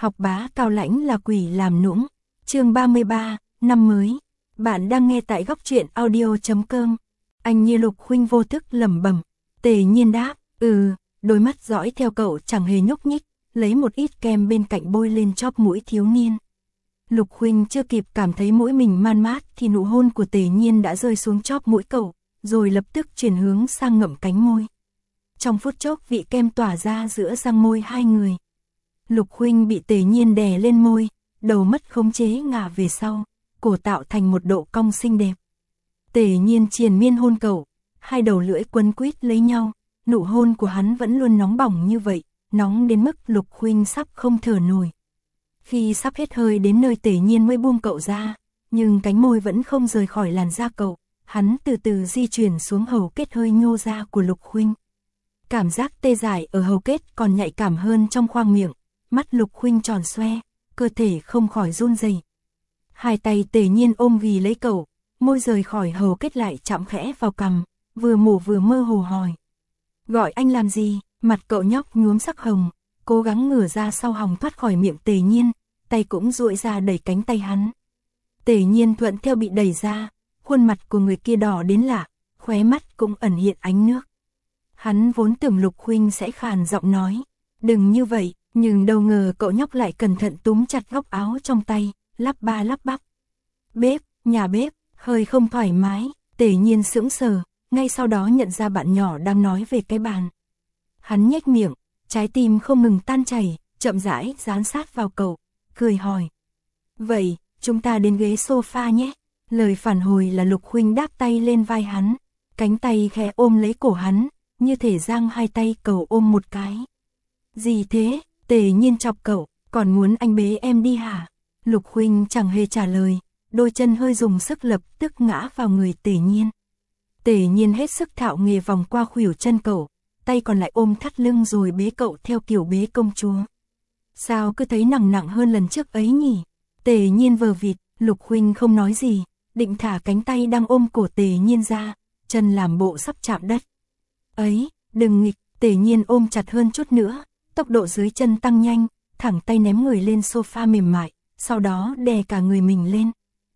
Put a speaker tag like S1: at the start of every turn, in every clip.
S1: Học bá cao lãnh là quỷ làm nũng. Chương 33, năm mới. Bạn đang nghe tại góc truyện audio.com. Anh như Lục huynh vô thức lẩm bẩm. Tề Nhiên đáp, đôi mắt dõi theo cậu chẳng hề nhúc nhích, lấy một ít kem bên cạnh bôi lên chóp mũi thiếu niên. Lục huynh chưa kịp cảm thấy mũi mình man mát thì nụ hôn của Tề Nhiên đã rơi xuống chóp mũi cậu, rồi lập tức chuyển hướng sang ngậm cánh môi. Trong phút chốc vị kem tỏa ra giữa răng môi hai người. Lục huynh bị Tề Nhiên đè lên môi, đầu mất khống chế ngả về sau, cổ tạo thành một độ cong xinh đẹp. Tề Nhiên triền miên hôn cậu, hai đầu lưỡi quấn quýt lấy nhau, nụ hôn của hắn vẫn luôn nóng bỏng như vậy, nóng đến mức Lục huynh sắp không thở nổi. Khi sắp hết hơi đến nơi Tề Nhiên mới buông cậu ra, nhưng cánh môi vẫn không rời khỏi làn da cậu, hắn từ từ di chuyển xuống hầu kết hơi nhô ra của Lục huynh. Cảm giác tê dại ở hầu kết còn nhạy cảm hơn trong khoang miệng, mắt Lục huynh tròn xoe, cơ thể không khỏi run rẩy. Hai tay Tề Nhiên ôm ghì lấy cậu, môi rời khỏi hầu kết lại chạm khẽ vào cằm, vừa mổ vừa mơ hồ hỏi. Gọi anh làm gì? Mặt cậu nhóc nhuốm sắc hồng, cố gắng ngửa ra sau họng thoát khỏi miệng Tề Nhiên, tay cũng duỗi ra đẩy cánh tay hắn. Tề Nhiên thuận theo bị đẩy ra, khuôn mặt của người kia đỏ đến lạ, khóe mắt cũng ẩn hiện ánh nước. Hắn vốn tưởng Lục huynh sẽ khàn giọng nói, đừng như vậy, nhưng đâu ngờ cậu nhóc lại cẩn thận túm chặt góc áo trong tay, lắp ba lắp bắp. Bếp, nhà bếp, hơi không thoải mái. Tề Nhiên sững sờ, ngay sau đó nhận ra bạn nhỏ đang nói về cái bàn. Hắn nhếch miệng, trái tim không ngừng tan chảy, chậm rãi dán sát vào cậu, cười hỏi. Vậy, chúng ta đến ghế sofa nhé. Lời phản hồi là Lục huynh đáp tay lên vai hắn, cánh tay khẽ ôm lấy cổ hắn, như thể giang hai tay cầu ôm một cái. Gì thế? Tề Nhiên chọc cậu, còn muốn anh bế em đi hả? Lục huynh chẳng hề trả lời, đôi chân hơi dùng sức lập tức ngã vào người Tề Nhiên. Tề Nhiên hết sức thạo nghề vòng qua khuỷu chân cậu, tay còn lại ôm thắt lưng rồi bế cậu theo kiểu bế công chúa. Sao cứ thấy nặng hơn lần trước ấy nhỉ? Tề Nhiên vờ vịt, Lục huynh không nói gì, định thả cánh tay đang ôm cổ Tề Nhiên ra, chân làm bộ sắp chạm đất. Ấy, đừng nghịch. Tề Nhiên ôm chặt hơn chút nữa, tốc độ dưới chân tăng nhanh, thẳng tay ném người lên sofa mềm mại, sau đó đè cả người mình lên.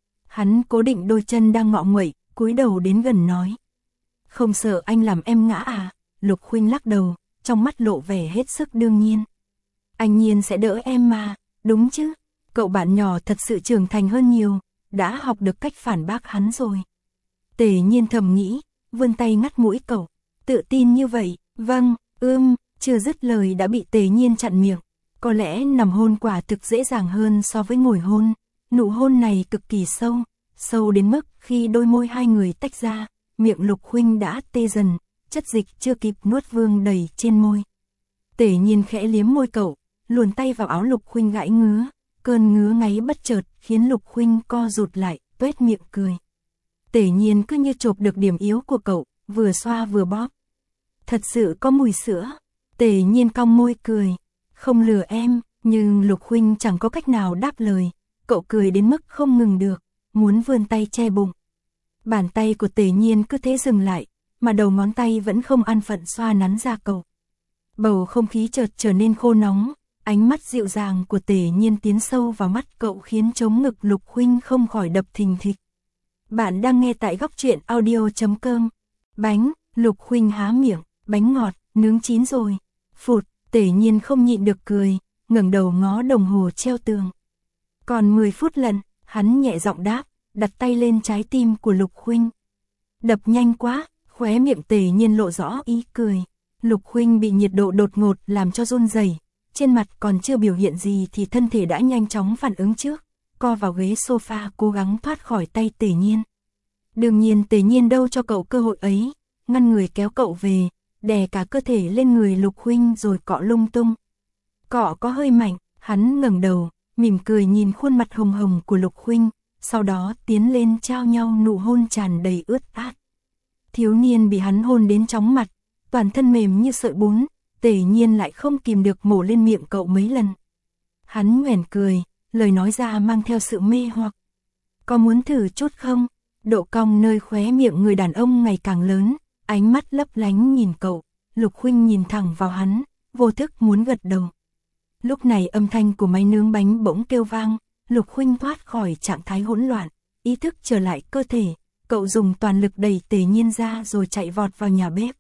S1: Hắn cố định đôi chân đang ngọ nguậy, cúi đầu đến gần nói. Không sợ anh làm em ngã à? Lục huynh lắc đầu, trong mắt lộ vẻ hết sức đương nhiên. Anh Nhiên sẽ đỡ em mà, đúng chứ? Cậu bạn nhỏ thật sự trưởng thành hơn nhiều, đã học được cách phản bác hắn rồi. Tề Nhiên thầm nghĩ, vươn tay ngắt mũi cậu, tự tin như vậy. Vâng, chưa dứt lời đã bị Tề Nhiên chặn miệng. Có lẽ nằm hôn quả thực dễ dàng hơn so với ngồi hôn. Nụ hôn này cực kỳ sâu, sâu đến mức khi đôi môi hai người tách ra, miệng Lục huynh đã tê dần, chất dịch chưa kịp nuốt vương đầy trên môi. Tề Nhiên khẽ liếm môi cậu, luồn tay vào áo Lục huynh gãi ngứa, cơn ngứa ngáy bất chợt khiến Lục huynh co rụt lại, tuét miệng cười. Tề Nhiên cứ như chộp được điểm yếu của cậu, vừa xoa vừa bóp. Thật sự có mùi sữa. Tề Nhiên cong môi cười. Không lừa em, nhưng Lục huynh chẳng có cách nào đáp lời. Cậu cười đến mức không ngừng được, muốn vươn tay che bụng. Bàn tay của Tề Nhiên cứ thế dừng lại, mà đầu ngón tay vẫn không an phận xoa nắn da cậu. Bầu không khí chợt trở nên khô nóng, ánh mắt dịu dàng của Tề Nhiên tiến sâu vào mắt cậu khiến trống ngực Lục huynh không khỏi đập thình thịch. Bạn đang nghe tại góc truyện audio.com. Bánh, Lục huynh há miệng. Bánh ngọt, nướng chín rồi. Phụt, Tề Nhiên không nhịn được cười, ngẩng đầu ngó đồng hồ treo tường. Còn 10 phút lận, hắn nhẹ giọng đáp, đặt tay lên trái tim của Lục huynh. Đập nhanh quá, khóe miệng Tề Nhiên lộ rõ ý cười. Lục huynh bị nhiệt độ đột ngột làm cho run rẩy, trên mặt còn chưa biểu hiện gì thì thân thể đã nhanh chóng phản ứng trước, co vào ghế sofa cố gắng thoát khỏi tay Tề Nhiên. Đương nhiên Tề Nhiên đâu cho cậu cơ hội ấy, ngăn người kéo cậu về, đè cả cơ thể lên người Lục huynh rồi cọ lung tung. Cọ có hơi mạnh, hắn ngẩng đầu, mỉm cười nhìn khuôn mặt hồng hồng của Lục huynh, sau đó tiến lên trao nhau nụ hôn tràn đầy ướt át. Thiếu niên bị hắn hôn đến chóng mặt, toàn thân mềm như sợi bún, Tề Nhiên lại không kìm được mổ lên miệng cậu mấy lần. Hắn nhoẻn cười, lời nói ra mang theo sự mê hoặc. Có muốn thử chút không? Độ cong nơi khóe miệng người đàn ông ngày càng lớn, ánh mắt lấp lánh nhìn cậu. Lục huynh nhìn thẳng vào hắn, vô thức muốn gật đầu. Lúc này âm thanh của máy nướng bánh bỗng kêu vang, Lục Huynh thoát khỏi trạng thái hỗn loạn, ý thức trở lại cơ thể, cậu dùng toàn lực đẩy Tề Nhiên ra rồi chạy vọt vào nhà bếp.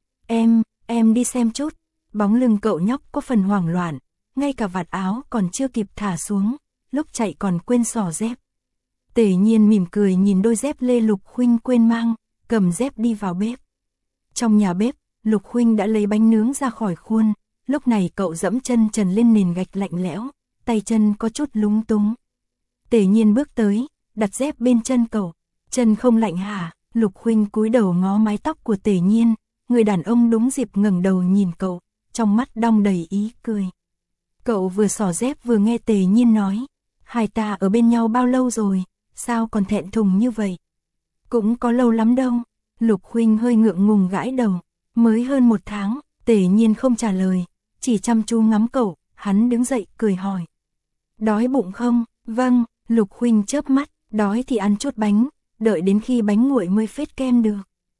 S1: Em đi xem chút. Bóng lưng cậu nhóc có phần hoảng loạn, ngay cả vạt áo còn chưa kịp thả xuống, lúc chạy còn quên xỏ dép. Tề Nhiên mỉm cười nhìn đôi dép lê Lục Huynh quên mang, cầm dép đi vào bếp. Trong nhà bếp, Lục Huynh đã lấy bánh nướng ra khỏi khuôn, lúc này cậu dẫm chân trần lên nền gạch lạnh lẽo, tay chân có chút lúng túng. Tề Nhiên bước tới, đặt dép bên chân cậu, chân không lạnh hả? Lục Huynh cúi đầu ngó mái tóc của Tề Nhiên, người đàn ông đúng dịp ngẩng đầu nhìn cậu, trong mắt đong đầy ý cười. Cậu vừa xỏ dép vừa nghe Tề Nhiên nói, hai ta ở bên nhau bao lâu rồi, sao còn thẹn thùng như vậy? Cũng có lâu lắm đâu. Lục Huynh hơi ngượng ngùng gãi đầu, mới hơn 1 tháng. Tề Nhiên không trả lời, chỉ chăm chú ngắm cậu, hắn đứng dậy cười hỏi. Đói bụng không? Vâng. Lục Huynh chớp mắt, đói thì ăn chút bánh, đợi đến khi bánh nguội mới phết kem được.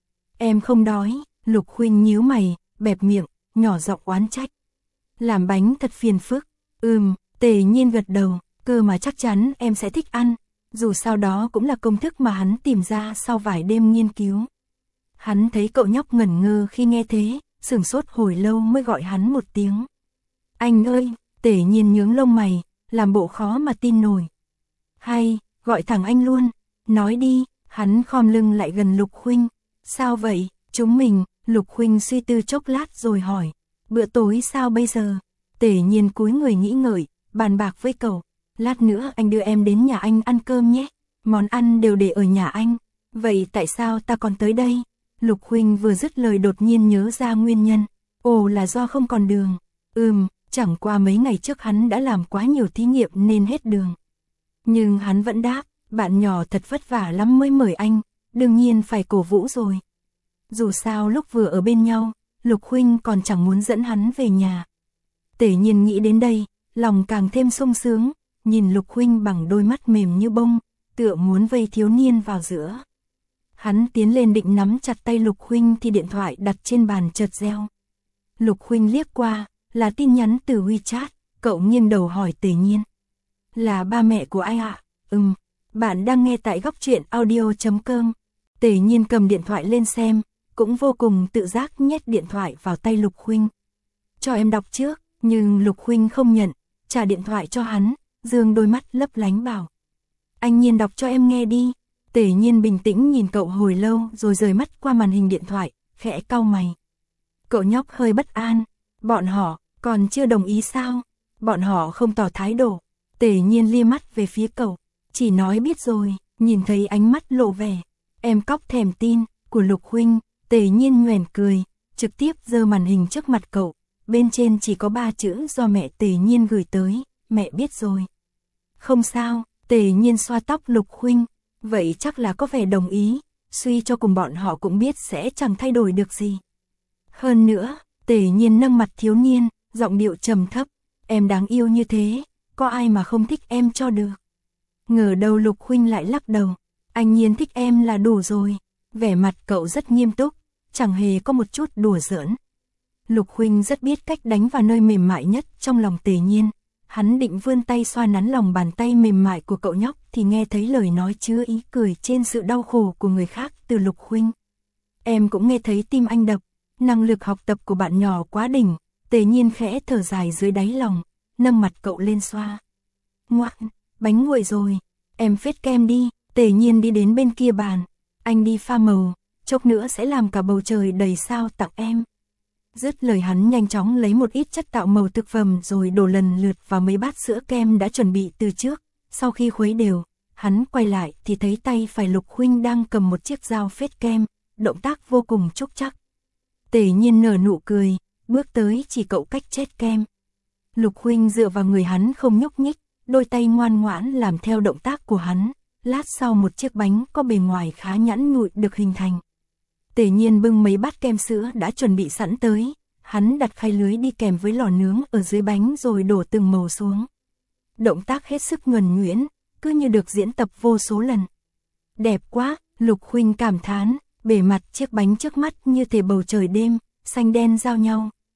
S1: Em không đói. Lục Huynh nhíu mày, bẹp miệng, nhỏ giọng oán trách. Làm bánh thật phiền phức. Tề Nhiên gật đầu, cơ mà chắc chắn em sẽ thích ăn, dù sao đó cũng là công thức mà hắn tìm ra sau vài đêm nghiên cứu. Hắn thấy cậu nhóc ngẩn ngơ khi nghe thế, sửng sốt hồi lâu mới gọi hắn một tiếng. Anh ơi! Tề Nhiên nhướng lông mày, làm bộ khó mà tin nổi. Hay, gọi thẳng anh luôn. Nói đi. Hắn khom lưng lại gần Lục Huynh. Sao vậy? Chúng mình. Lục Huynh suy tư chốc lát rồi hỏi. Bữa tối sao bây giờ? Tề Nhiên cúi người nghĩ ngợi, bàn bạc với cậu. Lát nữa anh đưa em đến nhà anh ăn cơm nhé. Món ăn đều để ở nhà anh. Vậy tại sao ta còn tới đây? Lục Huynh vừa dứt lời đột nhiên nhớ ra nguyên nhân. Ồ, là do không còn đường. Chẳng qua mấy ngày trước hắn đã làm quá nhiều thí nghiệm nên hết đường. Nhưng hắn vẫn đáp, bạn nhỏ thật vất vả lắm mới mời anh, đương nhiên phải cổ vũ rồi. Dù sao lúc vừa ở bên nhau, Lục Huynh còn chẳng muốn dẫn hắn về nhà. Tề Nhiên nghĩ đến đây, lòng càng thêm sung sướng, nhìn Lục Huynh bằng đôi mắt mềm như bông, tựa muốn vây thiếu niên vào giữa. Hắn tiến lên định nắm chặt tay Lục Huynh thì điện thoại đặt trên bàn chợt reo. Lục Huynh liếc qua, là tin nhắn từ WeChat, cậu nghiêng đầu hỏi Tề Nhiên. Là ba mẹ của ai ạ? Bạn đang nghe tại Góc Truyện Audio.com. Tề Nhiên cầm điện thoại lên xem, cũng vô cùng tự giác nhét điện thoại vào tay Lục Huynh. Cho em đọc trước, nhưng Lục Huynh không nhận, trả điện thoại cho hắn, dương đôi mắt lấp lánh bảo. Anh Nhiên đọc cho em nghe đi. Tề Nhiên bình tĩnh nhìn cậu hồi lâu rồi rời mắt qua màn hình điện thoại, khẽ cau mày. Cậu nhóc hơi bất an, bọn họ còn chưa đồng ý sao? Bọn họ không tỏ thái độ. Tề Nhiên lia mắt về phía cậu, chỉ nói biết rồi, nhìn thấy ánh mắt lộ vẻ. Em cóc thèm tin của Lục Huynh. Tề Nhiên nhoẻn cười, trực tiếp giơ màn hình trước mặt cậu, bên trên chỉ có 3 chữ do mẹ Tề Nhiên gửi tới, mẹ biết rồi. Không sao. Tề Nhiên xoa tóc Lục Huynh, vậy chắc là có vẻ đồng ý, suy cho cùng bọn họ cũng biết sẽ chẳng thay đổi được gì. Hơn nữa, Tề Nhiên nâng mặt thiếu niên, giọng điệu trầm thấp, em đáng yêu như thế, có ai mà không thích em cho được. Ngờ đâu Lục Huynh lại lắc đầu, anh Nhiên thích em là đủ rồi. Vẻ mặt cậu rất nghiêm túc, chẳng hề có một chút đùa giỡn. Lục Huynh rất biết cách đánh vào nơi mềm mại nhất trong lòng Tề Nhiên. Hắn định vươn tay xoa nắn lòng bàn tay mềm mại của cậu nhóc thì nghe thấy lời nói chứa ý cười trên sự đau khổ của người khác từ Lục Huynh. Em cũng nghe thấy tim anh đập, năng lực học tập của bạn nhỏ quá đỉnh. Tề Nhiên khẽ thở dài dưới đáy lòng, nâng mặt cậu lên xoa. Ngoan, bánh nguội rồi, em phết kem đi. Tề Nhiên đi đến bên kia bàn, anh đi pha màu, chốc nữa sẽ làm cả bầu trời đầy sao tặng em. Dứt lời hắn nhanh chóng lấy một ít chất tạo màu thực phẩm rồi đổ lần lượt vào mấy bát sữa kem đã chuẩn bị từ trước. Sau khi khuấy đều, hắn quay lại thì thấy tay phải Lục Huynh đang cầm một chiếc dao phết kem, động tác vô cùng trúc chắc. Tề Nhiên nở nụ cười, bước tới chỉ cậu cách chết kem. Lục Huynh dựa vào người hắn không nhúc nhích, đôi tay ngoan ngoãn làm theo động tác của hắn. Lát sau một chiếc bánh có bề ngoài khá nhẵn nhụi được hình thành. Tề Nhiên bưng mấy bát kem sữa đã chuẩn bị sẵn tới, hắn đặt khay lưới đi kèm với lò nướng ở dưới bánh rồi đổ từng màu xuống. Động tác hết sức nhuần nhuyễn, cứ như được diễn tập vô số lần. Đẹp quá, Lục Huynh cảm thán, bề mặt chiếc bánh trước mắt như thể bầu trời đêm, xanh đen giao nhau,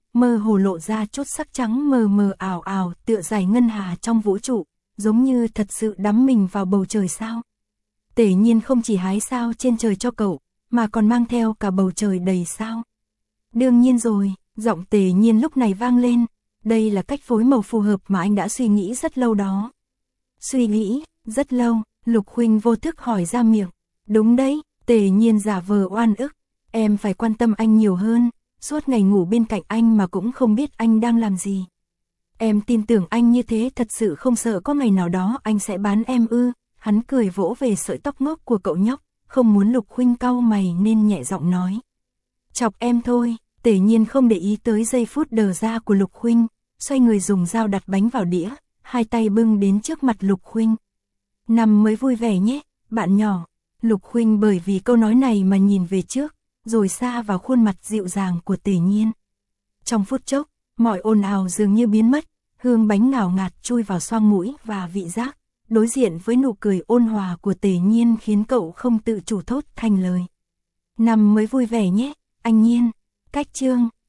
S1: mơ hồ lộ ra chút sắc trắng mờ mờ ảo ảo tựa dải ngân hà trong vũ trụ, giống như thật sự đắm mình vào bầu trời sao. Tề Nhiên không chỉ hái sao trên trời cho cậu, mà còn mang theo cả bầu trời đầy sao. Đương nhiên rồi, giọng Tề Nhiên lúc này vang lên, đây là cách phối màu phù hợp mà anh đã suy nghĩ rất lâu đó. Suy nghĩ, rất lâu, Lục Huynh vô thức hỏi ra miệng. Đúng đấy, Tề Nhiên giả vờ oan ức, em phải quan tâm anh nhiều hơn, suốt ngày ngủ bên cạnh anh mà cũng không biết anh đang làm gì. Em tin tưởng anh như thế thật sự không sợ có ngày nào đó anh sẽ bán em ư. Hắn cười vỗ về sợi tóc ngốc của cậu nhóc, không muốn Lục Huynh cau mày nên nhẹ giọng nói. Chọc em thôi. Tề Nhiên không để ý tới giây phút đờ ra của Lục Huynh, xoay người dùng dao đặt bánh vào đĩa, hai tay bưng đến trước mặt Lục Huynh. Năm mới vui vẻ nhé, bạn nhỏ. Lục Huynh bởi vì câu nói này mà nhìn về trước, rồi xa vào khuôn mặt dịu dàng của Tề Nhiên. Trong phút chốc, mọi ồn ào dường như biến mất, hương bánh ngào ngạt chui vào xoang mũi và vị giác, đối diện với nụ cười ôn hòa của Tề Nhiên khiến cậu không tự chủ thốt thành lời. Năm mới vui vẻ nhé, anh Nhiên. Cách chương